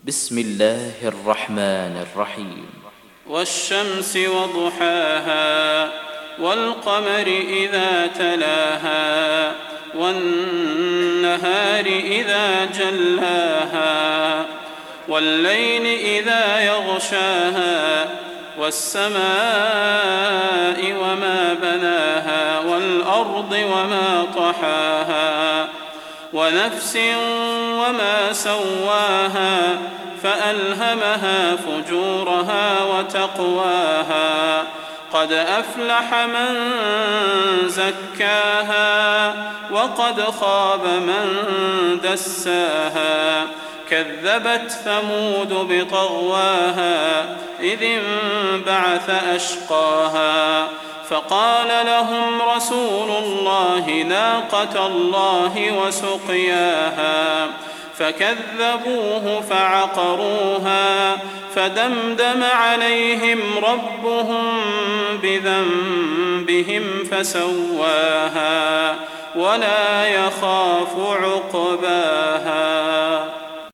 بسم الله الرحمن الرحيم والشمس وضحاها والقمر إذا تلاها والنهار إذا جلاها والليل إذا يغشاها والسماء وما بناها والأرض وما طحاها ونفس وما سواها فألهمها فجورها وتقواها قد أفلح من زكاها وقد خاب من دساها كذبت ثمود بطغواها إذ انبعث أشقاها فقال لهم رسول الله ناقة الله وسقياها فكذبوه فعقروها فدمدم عليهم ربهم بذنبهم فسواها ولا يخاف عقباها.